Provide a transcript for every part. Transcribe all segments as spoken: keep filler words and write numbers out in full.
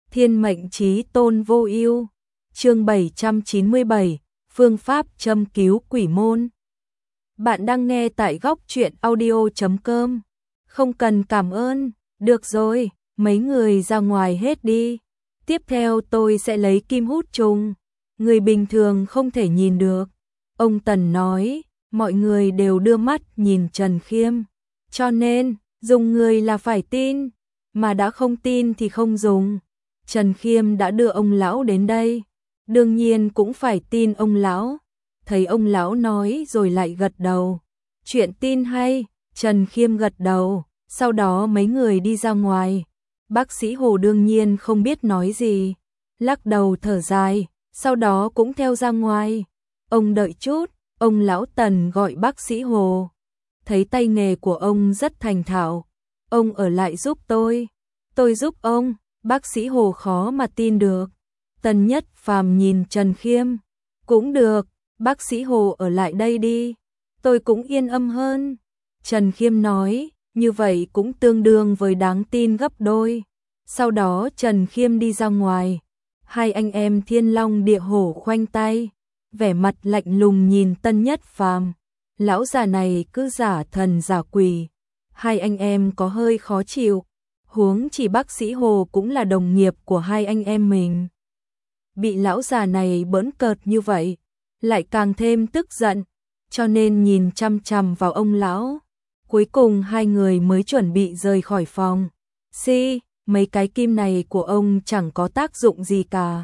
Thiên mệnh chí tôn vô ưu. Chương bảy trăm chín mươi bảy, phương pháp châm cứu quỷ môn. Bạn đang nghe tại góc truyện audio chấm com. Không cần cảm ơn, được rồi, mấy người ra ngoài hết đi. Tiếp theo tôi sẽ lấy kim hút trùng, người bình thường không thể nhìn được. Ông Tần nói, mọi người đều đưa mắt nhìn Trần Khiêm, cho nên, dùng người là phải tin, mà đã không tin thì không dùng. Trần Khiêm đã đưa ông lão đến đây, đương nhiên cũng phải tin ông lão. Thấy ông lão nói rồi lại gật đầu. Chuyện tin hay, Trần Khiêm gật đầu, sau đó mấy người đi ra ngoài. Bác sĩ Hồ đương nhiên không biết nói gì, lắc đầu thở dài, sau đó cũng theo ra ngoài. Ông đợi chút, ông lão Tần gọi bác sĩ Hồ. Thấy tay nghề của ông rất thành thạo, ông ở lại giúp tôi. Tôi giúp ông, bác sĩ Hồ khó mà tin được. Tần Nhất Phàm nhìn Trần Khiêm, cũng được, bác sĩ Hồ ở lại đây đi, tôi cũng yên tâm hơn. Trần Khiêm nói, như vậy cũng tương đương với đáng tin gấp đôi. Sau đó Trần Khiêm đi ra ngoài, hai anh em Thiên Long Địa Hổ khoanh tay, vẻ mặt lạnh lùng nhìn Tân Nhất Phàm. Lão già này cứ giả thần giả quỷ, hai anh em có hơi khó chịu, huống chỉ bác sĩ Hồ cũng là đồng nghiệp của hai anh em mình. Bị lão già này bỡn cợt như vậy, lại càng thêm tức giận, cho nên nhìn chăm chăm vào ông lão. Cuối cùng hai người mới chuẩn bị rời khỏi phòng. Si, mấy cái kim này của ông chẳng có tác dụng gì cả.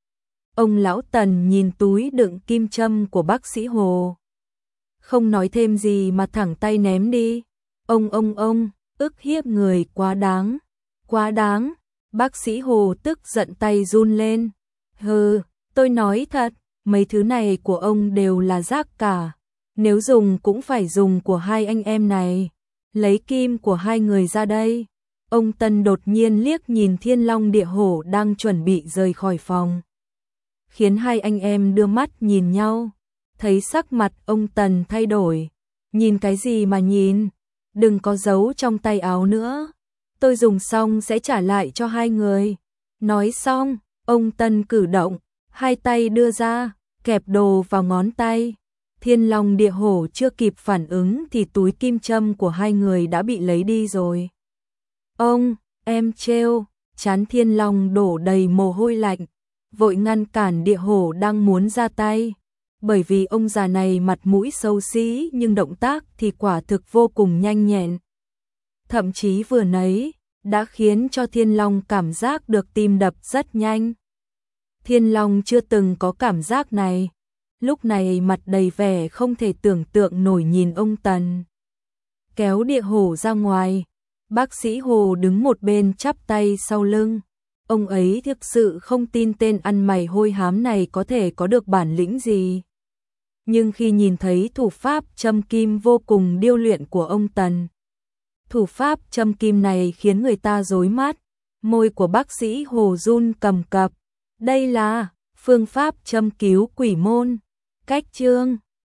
Ông lão Tần nhìn túi đựng kim châm của bác sĩ Hồ, không nói thêm gì mà thẳng tay ném đi. Ông ông ông, ức hiếp người quá đáng, quá đáng. Bác sĩ Hồ tức giận tay run lên. Hừ, tôi nói thật, mấy thứ này của ông đều là rác cả. Nếu dùng cũng phải dùng của hai anh em này. Lấy kim của hai người ra đây. Ông Tân đột nhiên liếc nhìn Thiên Long Địa Hổ đang chuẩn bị rời khỏi phòng, khiến hai anh em đưa mắt nhìn nhau. Thấy sắc mặt ông Tần thay đổi. Nhìn cái gì mà nhìn, đừng có giấu trong tay áo nữa. Tôi dùng xong sẽ trả lại cho hai người. Nói xong, ông Tân cử động, hai tay đưa ra, kẹp đồ vào ngón tay. Thiên Long Địa Hổ chưa kịp phản ứng thì túi kim châm của hai người đã bị lấy đi rồi. Ông, em trêu, trán Thiên Long đổ đầy mồ hôi lạnh, vội ngăn cản Địa Hổ đang muốn ra tay. Bởi vì ông già này mặt mũi xấu xí nhưng động tác thì quả thực vô cùng nhanh nhẹn. Thậm chí vừa nấy, đã khiến cho Thiên Long cảm giác được tim đập rất nhanh. Thiên Long chưa từng có cảm giác này. Lúc này mặt đầy vẻ không thể tưởng tượng nổi nhìn ông Tần. Kéo Địa Hổ ra ngoài, bác sĩ Hồ đứng một bên chắp tay sau lưng. Ông ấy thực sự không tin tên ăn mày hôi hám này có thể có được bản lĩnh gì. Nhưng khi nhìn thấy thủ pháp châm kim vô cùng điêu luyện của ông Tần, thủ pháp châm kim này khiến người ta rối mắt. Môi của bác sĩ Hồ run cầm cập. Đây là phương pháp châm cứu quỷ môn. Cách chương